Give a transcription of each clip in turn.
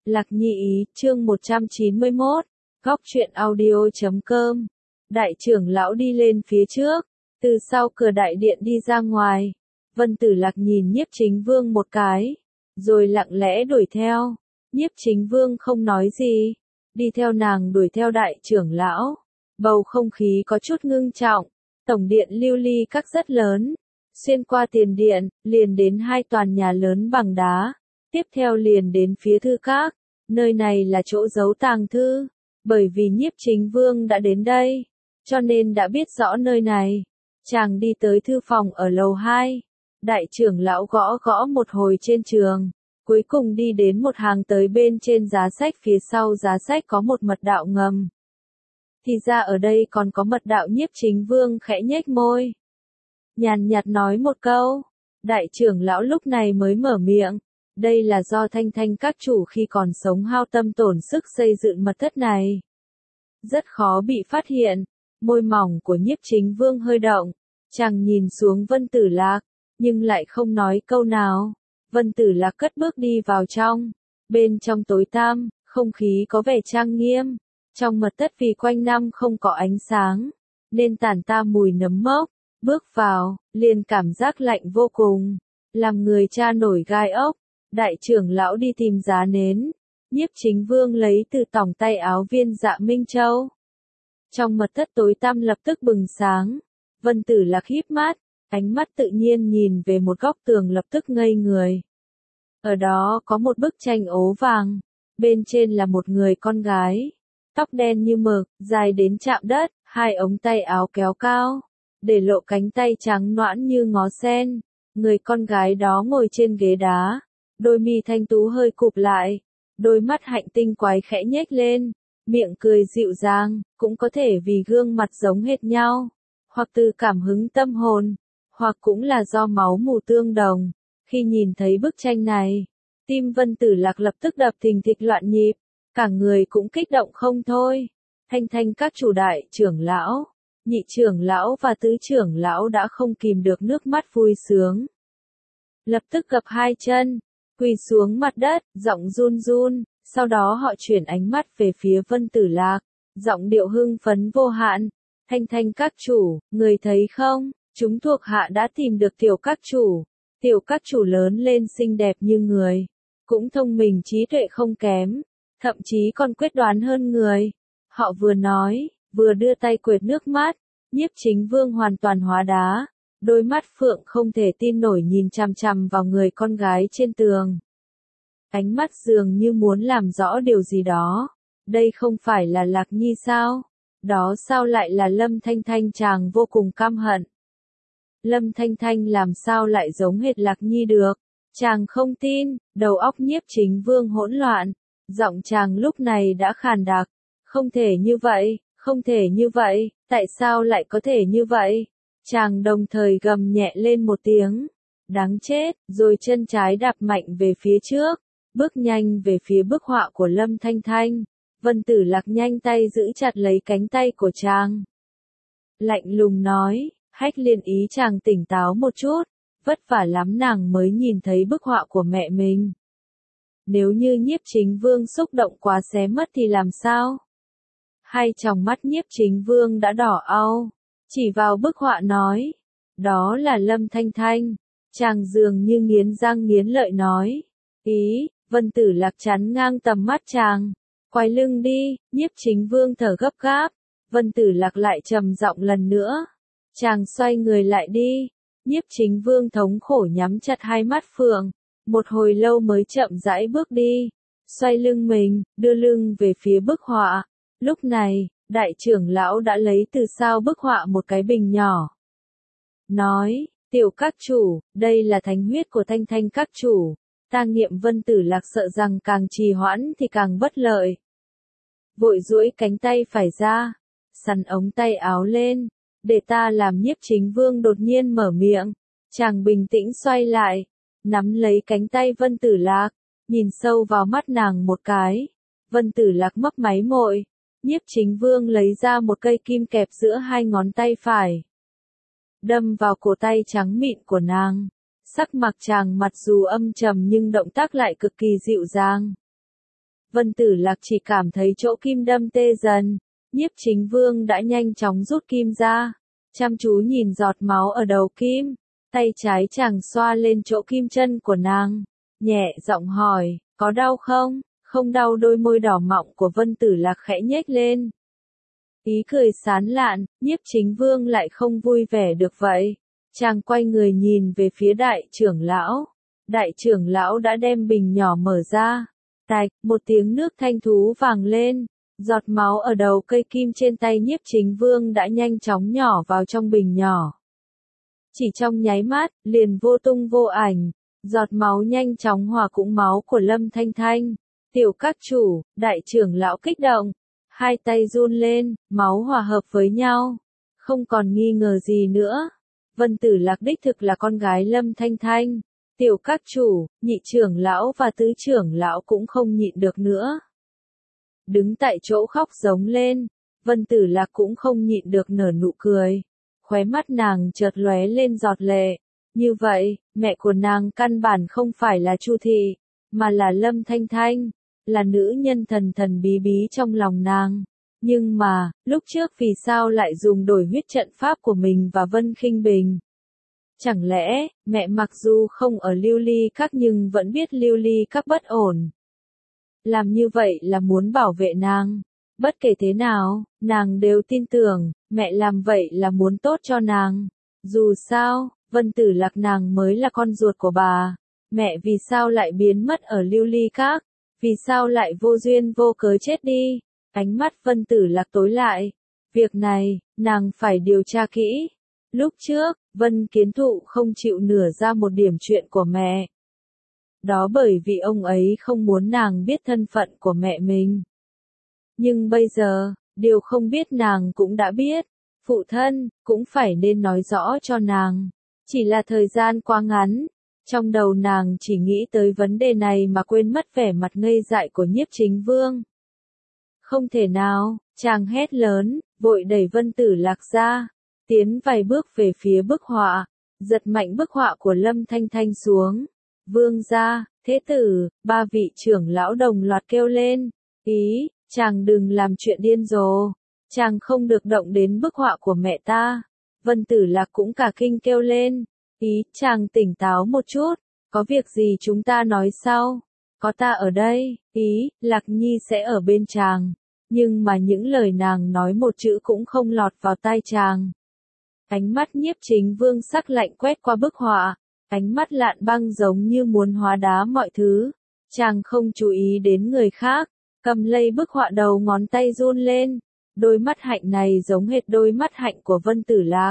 Lạc Nhi ý, chương 191, góc truyện audio.com. Đại trưởng lão đi lên phía trước, từ sau cửa đại điện đi ra ngoài. Vân Tử Lạc nhìn Nhiếp Chính Vương một cái, rồi lặng lẽ đuổi theo. Nhiếp Chính Vương không nói gì, đi theo nàng đuổi theo đại trưởng lão. Bầu không khí có chút ngưng trọng, tổng điện lưu ly các rất lớn. Xuyên qua tiền điện, liền đến hai tòa nhà lớn bằng đá. Tiếp theo liền đến phía thư các, nơi này là chỗ giấu tàng thư, bởi vì Nhiếp Chính Vương đã đến đây, cho nên đã biết rõ nơi này. Chàng đi tới thư phòng ở lầu 2, đại trưởng lão gõ gõ một hồi trên trường, cuối cùng đi đến một hàng tới bên trên giá sách, phía sau giá sách có một mật đạo ngầm. Thì ra ở đây còn có mật đạo. Nhiếp Chính Vương khẽ nhếch môi, nhàn nhạt nói một câu, đại trưởng lão lúc này mới mở miệng. Đây là do Thanh Thanh các chủ khi còn sống hao tâm tổn sức xây dựng mật thất này. Rất khó bị phát hiện. Môi mỏng của Nhiếp Chính Vương hơi động. Chàng nhìn xuống Vân Tử Lạc, nhưng lại không nói câu nào. Vân Tử Lạc cất bước đi vào trong. Bên trong tối tăm, không khí có vẻ trang nghiêm. Trong mật thất vì quanh năm không có ánh sáng, nên tản ra mùi nấm mốc. Bước vào, liền cảm giác lạnh vô cùng, làm người cha nổi gai ốc. Đại trưởng lão đi tìm giá nến. Nhiếp Chính Vương lấy từ tòng tay áo viên dạ Minh Châu. Trong mật thất tối tăm lập tức bừng sáng. Vân Tử Lạc híp mắt, ánh mắt tự nhiên nhìn về một góc tường lập tức ngây người. Ở đó có một bức tranh ố vàng, bên trên là một người con gái, tóc đen như mực, dài đến chạm đất, hai ống tay áo kéo cao, để lộ cánh tay trắng nõn như ngó sen. Người con gái đó ngồi trên ghế đá, đôi mi thanh tú hơi cụp lại, đôi mắt hạnh tinh quái khẽ nhếch lên, miệng cười dịu dàng, cũng có thể vì gương mặt giống hệt nhau, hoặc từ cảm hứng tâm hồn, hoặc cũng là do máu mủ tương đồng. Khi nhìn thấy bức tranh này, tim Vân Tử Lạc lập tức đập thình thịch loạn nhịp, cả người cũng kích động không thôi. Thanh Thanh các chủ, đại trưởng lão, nhị trưởng lão và tứ trưởng lão đã không kìm được nước mắt vui sướng. Lập tức gập hai chân, quỳ xuống mặt đất, giọng run run, sau đó họ chuyển ánh mắt về phía Vân Tử Lạc, giọng điệu hưng phấn vô hạn. Thanh Thanh các chủ, người thấy không, chúng thuộc hạ đã tìm được tiểu các chủ. Tiểu các chủ lớn lên xinh đẹp như người, cũng thông minh trí tuệ không kém, thậm chí còn quyết đoán hơn người. Họ vừa nói, vừa đưa tay quệt nước mắt. Nhiếp Chính Vương hoàn toàn hóa đá, đôi mắt phượng không thể tin nổi nhìn chằm chằm vào người con gái trên tường. Ánh mắt dường như muốn làm rõ điều gì đó. Đây không phải là Lạc Nhi sao? Đó sao lại là Lâm Thanh Thanh? Chàng vô cùng căm hận. Lâm Thanh Thanh làm sao lại giống hệt Lạc Nhi được? Chàng không tin. Đầu óc Nhiếp Chính Vương hỗn loạn, giọng chàng lúc này đã khàn đặc. Không thể như vậy, không thể như vậy, tại sao lại có thể như vậy? Chàng đồng thời gầm nhẹ lên một tiếng, đáng chết, rồi chân trái đạp mạnh về phía trước, bước nhanh về phía bức họa của Lâm Thanh Thanh. Vân Tử Lạc nhanh tay giữ chặt lấy cánh tay của chàng, lạnh lùng nói, Hách Liên ý chàng tỉnh táo một chút, vất vả lắm nàng mới nhìn thấy bức họa của mẹ mình. Nếu như Nhiếp Chính Vương xúc động quá xé mất thì làm sao? Hai tròng mắt Nhiếp Chính Vương đã đỏ au, chỉ vào bức họa nói, đó là Lâm Thanh Thanh. Chàng dường như nghiến răng nghiến lợi nói, ý. Vân Tử Lạc chắn ngang tầm mắt chàng, quay lưng đi. Nhiếp Chính Vương thở gấp gáp. Vân Tử Lạc lại trầm giọng lần nữa, chàng xoay người lại đi. Nhiếp Chính Vương thống khổ nhắm chặt hai mắt phượng, một hồi lâu mới chậm rãi bước đi, xoay lưng mình, đưa lưng về phía bức họa. Lúc này, đại trưởng lão đã lấy từ sau bức họa một cái bình nhỏ, nói, tiểu các chủ, đây là thánh huyết của Thanh Thanh các chủ. Tang niệm. Vân Tử Lạc sợ rằng càng trì hoãn thì càng bất lợi, vội duỗi cánh tay phải ra, sắn ống tay áo lên, để ta làm. Nhiếp Chính Vương đột nhiên mở miệng, chàng bình tĩnh xoay lại, nắm lấy cánh tay Vân Tử Lạc, nhìn sâu vào mắt nàng một cái. Vân Tử Lạc mấp máy môi. Nhiếp Chính Vương lấy ra một cây kim kẹp giữa hai ngón tay phải, đâm vào cổ tay trắng mịn của nàng. Sắc mặt chàng mặc dù âm trầm nhưng động tác lại cực kỳ dịu dàng. Vân Tử Lạc chỉ cảm thấy chỗ kim đâm tê dần. Nhiếp Chính Vương đã nhanh chóng rút kim ra, chăm chú nhìn giọt máu ở đầu kim, tay trái chàng xoa lên chỗ kim chân của nàng, nhẹ giọng hỏi, có đau không? Không đau. Đôi môi đỏ mọng của Vân Tử Lạc khẽ nhếch lên. Ý cười sán lạn, Nhiếp Chính Vương lại không vui vẻ được vậy. Chàng quay người nhìn về phía đại trưởng lão. Đại trưởng lão đã đem bình nhỏ mở ra. Tạch, một tiếng nước thanh thú vàng lên. Giọt máu ở đầu cây kim trên tay Nhiếp Chính Vương đã nhanh chóng nhỏ vào trong bình nhỏ. Chỉ trong nháy mắt, liền vô tung vô ảnh. Giọt máu nhanh chóng hòa cũng máu của Lâm Thanh Thanh. Tiểu các chủ, đại trưởng lão kích động. Hai tay run lên, máu hòa hợp với nhau. Không còn nghi ngờ gì nữa. Vân Tử Lạc đích thực là con gái Lâm Thanh Thanh. Tiểu các chủ, nhị trưởng lão và tứ trưởng lão cũng không nhịn được nữa. Đứng tại chỗ khóc giống lên. Vân Tử Lạc cũng không nhịn được nở nụ cười. Khóe mắt nàng chợt lóe lên giọt lệ. Như vậy, mẹ của nàng căn bản không phải là Chu Thị, mà là Lâm Thanh Thanh, là nữ nhân thần thần bí bí trong lòng nàng. Nhưng mà, lúc trước vì sao lại dùng đổi huyết trận pháp của mình và Vân Khinh Bình? Chẳng lẽ, mẹ mặc dù không ở Lưu Ly Các nhưng vẫn biết Lưu Ly Các bất ổn? Làm như vậy là muốn bảo vệ nàng. Bất kể thế nào, nàng đều tin tưởng, mẹ làm vậy là muốn tốt cho nàng. Dù sao, Vân Tử Lạc nàng mới là con ruột của bà. Mẹ vì sao lại biến mất ở Lưu Ly Các? Vì sao lại vô duyên vô cớ chết đi? Ánh mắt Vân Tử Lạc tối lại. Việc này, nàng phải điều tra kỹ. Lúc trước, Vân Kiến Thụ không chịu nửa ra một điểm chuyện của mẹ. Đó bởi vì ông ấy không muốn nàng biết thân phận của mẹ mình. Nhưng bây giờ, điều không biết nàng cũng đã biết. Phụ thân, cũng phải nên nói rõ cho nàng. Chỉ là thời gian quá ngắn. Trong đầu nàng chỉ nghĩ tới vấn đề này mà quên mất vẻ mặt ngây dại của Nhiếp Chính Vương. Không thể nào, chàng hét lớn, vội đẩy Vân Tử Lạc ra, tiến vài bước về phía bức họa, giật mạnh bức họa của Lâm Thanh Thanh xuống. Vương gia, thế tử, ba vị trưởng lão đồng loạt kêu lên, ý, chàng đừng làm chuyện điên rồ, chàng không được động đến bức họa của mẹ ta. Vân Tử Lạc cũng cả kinh kêu lên, ý, chàng tỉnh táo một chút, có việc gì chúng ta nói sau, có ta ở đây, ý, Lạc Nhi sẽ ở bên chàng. Nhưng mà những lời nàng nói một chữ cũng không lọt vào tai chàng. Ánh mắt Nhiếp Chính Vương sắc lạnh quét qua bức họa, ánh mắt lạn băng giống như muốn hóa đá mọi thứ. Chàng không chú ý đến người khác, cầm lấy bức họa đầu ngón tay run lên. Đôi mắt hạnh này giống hệt đôi mắt hạnh của Vân Tử Lạc.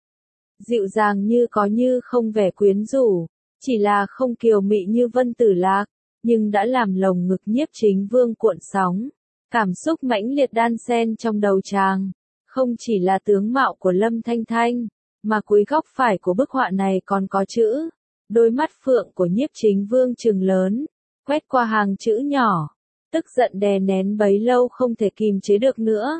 Dịu dàng như có như không vẻ quyến rũ, chỉ là không kiều mị như Vân Tử Lạc, nhưng đã làm lồng ngực Nhiếp Chính Vương cuộn sóng. Cảm xúc mãnh liệt đan xen trong đầu chàng, không chỉ là tướng mạo của Lâm Thanh Thanh, mà cuối góc phải của bức họa này còn có chữ. Đôi mắt phượng của Nhiếp Chính Vương trừng lớn, quét qua hàng chữ nhỏ, tức giận đè nén bấy lâu không thể kìm chế được nữa.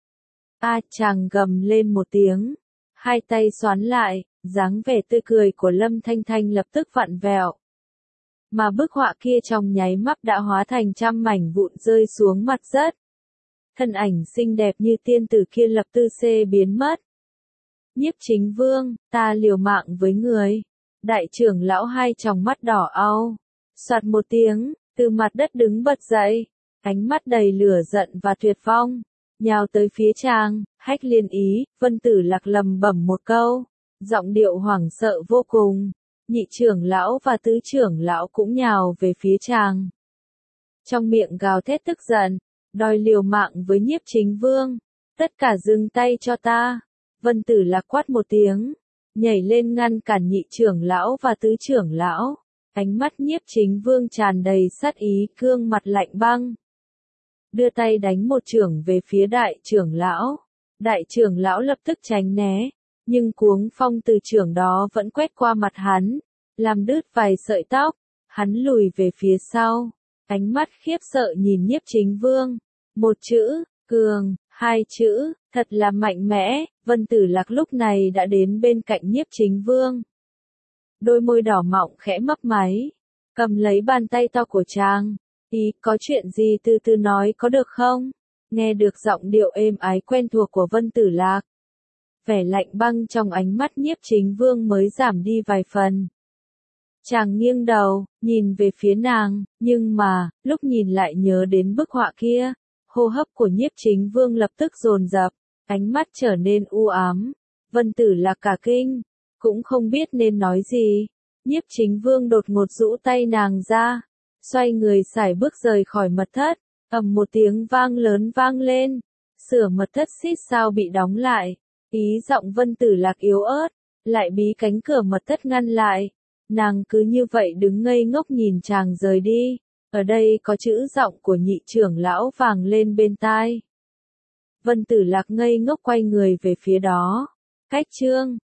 Chàng gầm lên một tiếng, hai tay xoắn lại, dáng vẻ tươi cười của Lâm Thanh Thanh lập tức vặn vẹo. Mà bức họa kia trong nháy mắt đã hóa thành trăm mảnh vụn rơi xuống mặt đất. Thân ảnh xinh đẹp như tiên tử kia lập tức biến mất. Nhiếp Chính Vương, ta liều mạng với người. Đại trưởng lão hai tròng mắt đỏ au. Soạt một tiếng, từ mặt đất đứng bật dậy. Ánh mắt đầy lửa giận và tuyệt vọng. Nhào tới phía chàng, hách liên ý, Vân Tử Lạc lầm bẩm một câu. Giọng điệu hoảng sợ vô cùng. Nhị trưởng lão và tứ trưởng lão cũng nhào về phía chàng. Trong miệng gào thét tức giận, đòi liều mạng với Nhiếp Chính Vương. Tất cả dừng tay cho ta. Vân Tử Lạc quát một tiếng, nhảy lên ngăn cản nhị trưởng lão và tứ trưởng lão. Ánh mắt Nhiếp Chính Vương tràn đầy sát ý, gương mặt lạnh băng. Đưa tay đánh một chưởng về phía đại trưởng lão. Đại trưởng lão lập tức tránh né. Nhưng cuống phong từ chưởng đó vẫn quét qua mặt hắn, làm đứt vài sợi tóc, hắn lùi về phía sau, ánh mắt khiếp sợ nhìn Nhiếp Chính Vương. Một chữ, cường, hai chữ, thật là mạnh mẽ. Vân Tử Lạc lúc này đã đến bên cạnh Nhiếp Chính Vương. Đôi môi đỏ mọng khẽ mấp máy, cầm lấy bàn tay to của chàng, Ý, có chuyện gì từ từ nói có được không? Nghe được giọng điệu êm ái quen thuộc của Vân Tử Lạc. Vẻ lạnh băng trong ánh mắt Nhiếp Chính Vương mới giảm đi vài phần. Chàng nghiêng đầu, nhìn về phía nàng, nhưng mà, lúc nhìn lại nhớ đến bức họa kia, hô hấp của Nhiếp Chính Vương lập tức dồn dập, ánh mắt trở nên u ám. Vân Tử Lạc cả kinh, cũng không biết nên nói gì. Nhiếp Chính Vương đột ngột rũ tay nàng ra, xoay người sải bước rời khỏi mật thất, ầm một tiếng vang lớn vang lên, sửa mật thất xít sao bị đóng lại. Ý giọng Vân Tử Lạc yếu ớt, lại bí cánh cửa mật thất ngăn lại. Nàng cứ như vậy đứng ngây ngốc nhìn chàng rời đi. Ở đây có chữ giọng của nhị trưởng lão vang lên bên tai. Vân Tử Lạc ngây ngốc quay người về phía đó. Cách chương